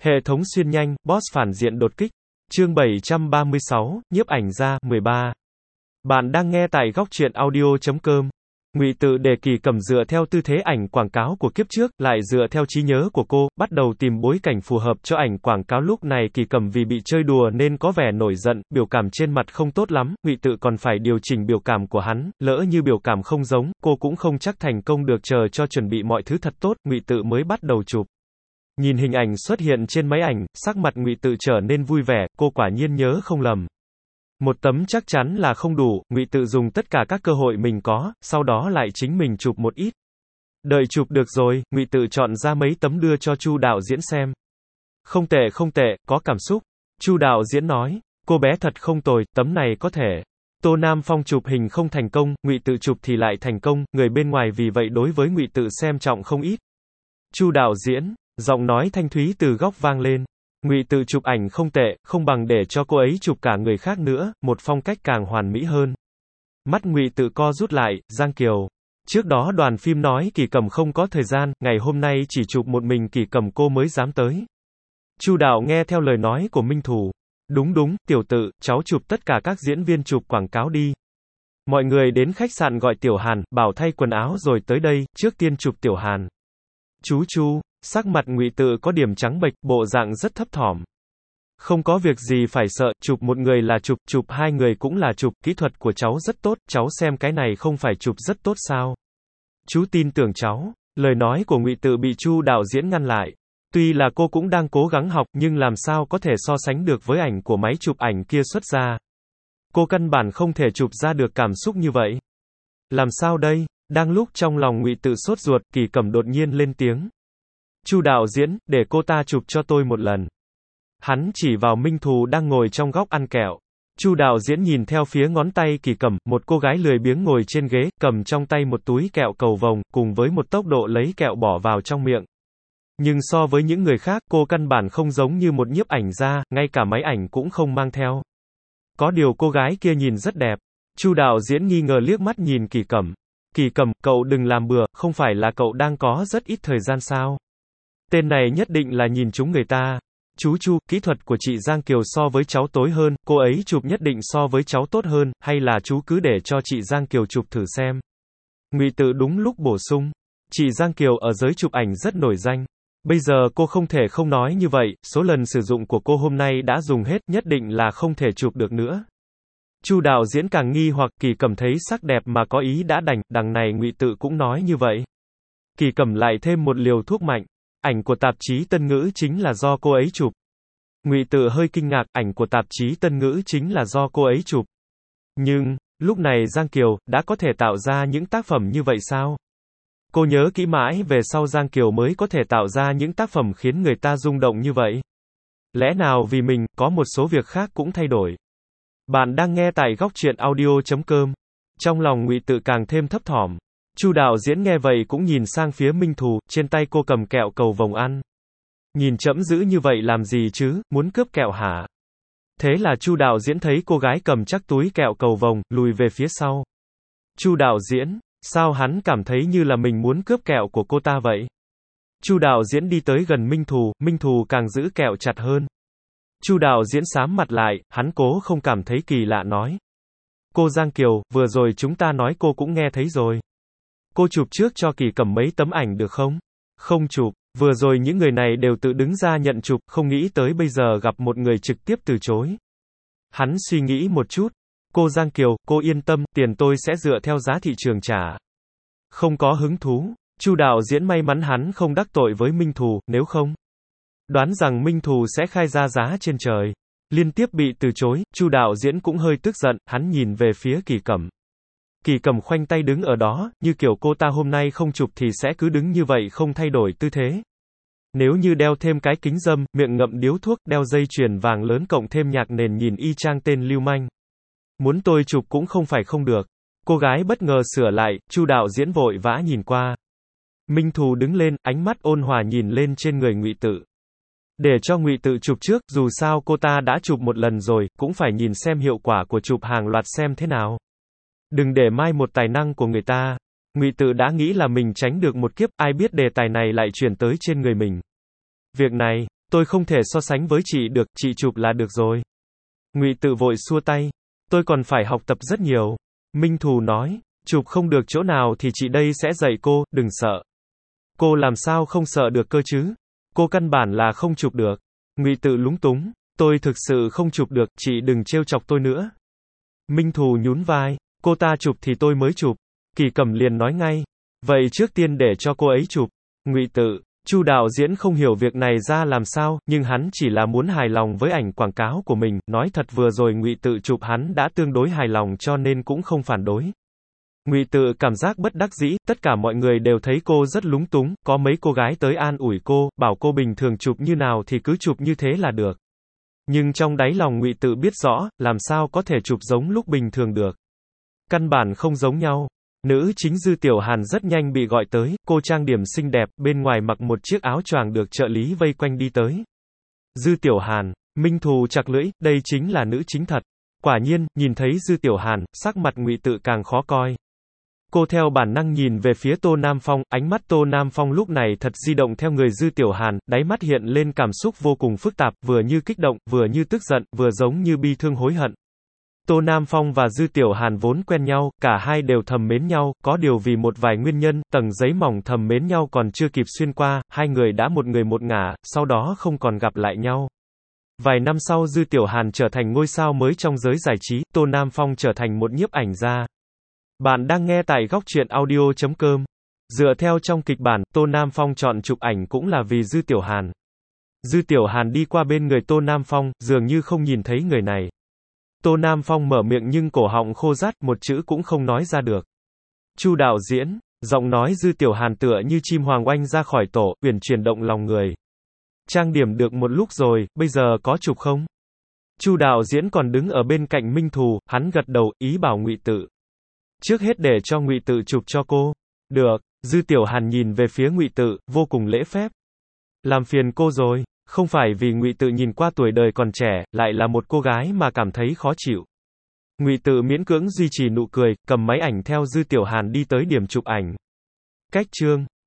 Hệ thống xuyên nhanh, boss phản diện đột kích. Chương 736, nhiếp ảnh gia, 13. Bạn đang nghe tại góc truyện audio.com. Ngụy Tự để Kỳ Cẩm dựa theo tư thế ảnh quảng cáo của kiếp trước, lại dựa theo trí nhớ của cô, bắt đầu tìm bối cảnh phù hợp cho ảnh quảng cáo. Lúc này Kỳ Cẩm vì bị chơi đùa nên có vẻ nổi giận, biểu cảm trên mặt không tốt lắm, Ngụy Tự còn phải điều chỉnh biểu cảm của hắn, lỡ như biểu cảm không giống, cô cũng không chắc thành công được. Chờ cho chuẩn bị mọi thứ thật tốt, Ngụy Tự mới bắt đầu chụp. Nhìn hình ảnh xuất hiện trên máy ảnh, sắc mặt Ngụy Tự trở nên vui vẻ, cô quả nhiên nhớ không lầm. Một tấm chắc chắn là không đủ, Ngụy Tự dùng tất cả các cơ hội mình có, sau đó lại chính mình chụp một ít. Đợi chụp được rồi, Ngụy Tự chọn ra mấy tấm đưa cho Chu đạo diễn xem. Không tệ không tệ, có cảm xúc. Chu đạo diễn nói, cô bé thật không tồi, tấm này có thể. Tô Nam Phong chụp hình không thành công, Ngụy Tự chụp thì lại thành công, người bên ngoài vì vậy đối với Ngụy Tự xem trọng không ít. Chu đạo diễn, giọng nói thanh thúy từ góc vang lên. Ngụy Tự chụp ảnh không tệ, không bằng để cho cô ấy chụp cả người khác nữa, một phong cách càng hoàn mỹ hơn. Mắt Ngụy Tự co rút lại, Giang Kiều. Trước đó đoàn phim nói Kỳ Cẩm không có thời gian, ngày hôm nay chỉ chụp một mình Kỳ Cẩm cô mới dám tới. Chu đạo nghe theo lời nói của Minh Thù. Đúng đúng, Tiểu Tự, cháu chụp tất cả các diễn viên chụp quảng cáo đi. Mọi người đến khách sạn gọi Tiểu Hàn, bảo thay quần áo rồi tới đây, trước tiên chụp Tiểu Hàn. Chú Chu. Sắc mặt Ngụy Tự có điểm trắng bệch, bộ dạng rất thấp thỏm. Không có việc gì phải sợ, chụp một người là chụp, chụp hai người cũng là chụp, kỹ thuật của cháu rất tốt, cháu xem cái này không phải chụp rất tốt sao? Chú tin tưởng cháu. Lời nói của Ngụy Tự bị Chu đạo diễn ngăn lại. Tuy là cô cũng đang cố gắng học, nhưng làm sao có thể so sánh được với ảnh của máy chụp ảnh kia xuất ra. Cô căn bản không thể chụp ra được cảm xúc như vậy. Làm sao đây? Đang lúc trong lòng Ngụy Tự sốt ruột, Kỳ Cẩm đột nhiên lên tiếng. Chu đạo diễn, để cô ta chụp cho tôi một lần. Hắn chỉ vào Minh Thù đang ngồi trong góc ăn kẹo. Chu đạo diễn nhìn theo phía ngón tay Kỳ Cẩm, một cô gái lười biếng ngồi trên ghế, cầm trong tay một túi kẹo cầu vồng, cùng với một tốc độ lấy kẹo bỏ vào trong miệng. Nhưng so với những người khác, cô căn bản không giống như một nhiếp ảnh gia, ngay cả máy ảnh cũng không mang theo. Có điều cô gái kia nhìn rất đẹp. Chu đạo diễn nghi ngờ liếc mắt nhìn Kỳ Cẩm. Kỳ Cẩm, cậu đừng làm bừa, không phải là cậu đang có rất ít thời gian sao? Tên này nhất định là nhìn trúng người ta. Chú Chu, kỹ thuật của chị Giang Kiều so với cháu tối hơn, cô ấy chụp nhất định so với cháu tốt hơn, hay là chú cứ để cho chị Giang Kiều chụp thử xem. Ngụy Tự đúng lúc bổ sung. Chị Giang Kiều ở giới chụp ảnh rất nổi danh. Bây giờ cô không thể không nói như vậy, số lần sử dụng của cô hôm nay đã dùng hết, nhất định là không thể chụp được nữa. Chu đạo diễn càng nghi hoặc, Kỳ Cẩm thấy sắc đẹp mà có ý đã đành, đằng này Ngụy Tự cũng nói như vậy. Kỳ Cẩm lại thêm một liều thuốc mạnh. Ảnh của tạp chí Tân Ngữ chính là do cô ấy chụp. Ngụy Tự hơi kinh ngạc, ảnh của tạp chí Tân Ngữ chính là do cô ấy chụp. Nhưng, lúc này Giang Kiều, đã có thể tạo ra những tác phẩm như vậy sao? Cô nhớ kỹ mãi về sau Giang Kiều mới có thể tạo ra những tác phẩm khiến người ta rung động như vậy. Lẽ nào vì mình, có một số việc khác cũng thay đổi. Bạn đang nghe tại góc truyện audio.com. Trong lòng Ngụy Tự càng thêm thấp thỏm. Chu đạo diễn nghe vậy cũng nhìn sang phía Minh Thù, trên tay cô cầm kẹo cầu vồng ăn. Nhìn trẫm giữ như vậy làm gì chứ, muốn cướp kẹo hả? Thế là Chu đạo diễn thấy cô gái cầm chắc túi kẹo cầu vồng, lùi về phía sau. Chu đạo diễn, sao hắn cảm thấy như là mình muốn cướp kẹo của cô ta vậy? Chu đạo diễn đi tới gần Minh Thù càng giữ kẹo chặt hơn. Chu đạo diễn sám mặt lại, hắn cố không cảm thấy kỳ lạ nói. Cô Giang Kiều, vừa rồi chúng ta nói cô cũng nghe thấy rồi. Cô chụp trước cho Kỳ Cẩm mấy tấm ảnh được không? Không chụp, vừa rồi những người này đều tự đứng ra nhận chụp, không nghĩ tới bây giờ gặp một người trực tiếp từ chối. Hắn suy nghĩ một chút. Cô Giang Kiều, cô yên tâm, tiền tôi sẽ dựa theo giá thị trường trả. Không có hứng thú. Chu đạo diễn may mắn hắn không đắc tội với Minh Thù, nếu không, đoán rằng Minh Thù sẽ khai ra giá trên trời. Liên tiếp bị từ chối, Chu đạo diễn cũng hơi tức giận, hắn nhìn về phía Kỳ Cẩm. Kỳ Cẩm khoanh tay đứng ở đó, như kiểu cô ta hôm nay không chụp thì sẽ cứ đứng như vậy không thay đổi tư thế. Nếu như đeo thêm cái kính râm, miệng ngậm điếu thuốc, đeo dây chuyền vàng lớn cộng thêm nhạc nền nhìn y chang tên lưu manh. Muốn tôi chụp cũng không phải không được. Cô gái bất ngờ sửa lại, Chu đạo diễn vội vã nhìn qua. Minh Thù đứng lên, ánh mắt ôn hòa nhìn lên trên người Ngụy Tự. Để cho Ngụy Tự chụp trước, dù sao cô ta đã chụp một lần rồi, cũng phải nhìn xem hiệu quả của chụp hàng loạt xem thế nào. Đừng để mai một tài năng của người ta. Ngụy Tự đã nghĩ là mình tránh được một kiếp, ai biết đề tài này lại chuyển tới trên người mình. Việc này, Tôi không thể so sánh với chị được, chị chụp là được rồi. Ngụy Tự vội xua tay. Tôi còn phải học tập rất nhiều. Minh Thù nói, chụp không được chỗ nào thì chị đây sẽ dạy cô, đừng sợ. Cô làm sao không sợ được cơ chứ? Cô căn bản là không chụp được. Ngụy Tự lúng túng, tôi thực sự không chụp được, chị đừng trêu chọc tôi nữa. Minh Thù nhún vai, cô ta chụp thì tôi mới chụp. Kỳ Cẩm liền nói ngay, vậy trước tiên để cho cô ấy chụp. Ngụy Tự, Chu đạo diễn không hiểu việc này ra làm sao, nhưng hắn chỉ là muốn hài lòng với ảnh quảng cáo của mình, nói thật vừa rồi Ngụy Tự chụp hắn đã tương đối hài lòng cho nên cũng không phản đối. Ngụy Tự cảm giác bất đắc dĩ, tất cả mọi người đều thấy cô rất lúng túng, có mấy cô gái tới an ủi cô, bảo cô bình thường chụp như nào thì cứ chụp như thế là được. Nhưng trong đáy lòng Ngụy Tự biết rõ, làm sao có thể chụp giống lúc bình thường được. Căn bản không giống nhau. Nữ chính Dư Tiểu Hàn rất nhanh bị gọi tới, cô trang điểm xinh đẹp, bên ngoài mặc một chiếc áo choàng được trợ lý vây quanh đi tới. Dư Tiểu Hàn, Minh Thù chặt lưỡi, đây chính là nữ chính thật. Quả nhiên, nhìn thấy Dư Tiểu Hàn, sắc mặt Ngụy Tự càng khó coi. Cô theo bản năng nhìn về phía Tô Nam Phong, ánh mắt Tô Nam Phong lúc này thật di động theo người Dư Tiểu Hàn, đáy mắt hiện lên cảm xúc vô cùng phức tạp, vừa như kích động, vừa như tức giận, vừa giống như bi thương hối hận. Tô Nam Phong và Dư Tiểu Hàn vốn quen nhau, cả hai đều thầm mến nhau, có điều vì một vài nguyên nhân, tầng giấy mỏng thầm mến nhau còn chưa kịp xuyên qua, hai người đã một người một ngả, sau đó không còn gặp lại nhau. Vài năm sau Dư Tiểu Hàn trở thành ngôi sao mới trong giới giải trí, Tô Nam Phong trở thành một nhiếp ảnh gia. Bạn đang nghe tại góc truyện audio.com. Dựa theo trong kịch bản, Tô Nam Phong chọn chụp ảnh cũng là vì Dư Tiểu Hàn. Dư Tiểu Hàn đi qua bên người Tô Nam Phong, dường như không nhìn thấy người này. Tô Nam Phong mở miệng nhưng cổ họng khô rát, một chữ cũng không nói ra được. Chu đạo diễn, giọng nói Dư Tiểu Hàn tựa như chim hoàng oanh ra khỏi tổ, uyển chuyển động lòng người. Trang điểm được một lúc rồi, bây giờ có chụp không? Chu đạo diễn còn đứng ở bên cạnh Minh Thù, hắn gật đầu, ý bảo Ngụy Tự. Trước hết để cho Ngụy Tự chụp cho cô. Được, Dư Tiểu Hàn nhìn về phía Ngụy Tự, vô cùng lễ phép. Làm phiền cô rồi, không phải vì Ngụy Tự nhìn qua tuổi đời còn trẻ, lại là một cô gái mà cảm thấy khó chịu. Ngụy Tự miễn cưỡng duy trì nụ cười, cầm máy ảnh theo Dư Tiểu Hàn đi tới điểm chụp ảnh. Cách chương